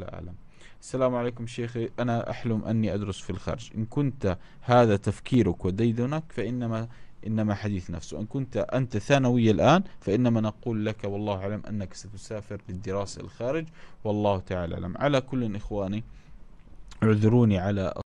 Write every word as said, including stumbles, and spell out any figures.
تعالى أعلم. السلام عليكم شيخي، أنا أحلم أني أدرس في الخارج. إن كنت هذا تفكيرك وديدنك فإنما إنما حديث نفسه. إن كنت أنت ثانوي الآن فإنما نقول لك والله أعلم أنك ستسافر للدراسة الخارج، والله تعالى أعلم. على كل إخواني، اعذروني على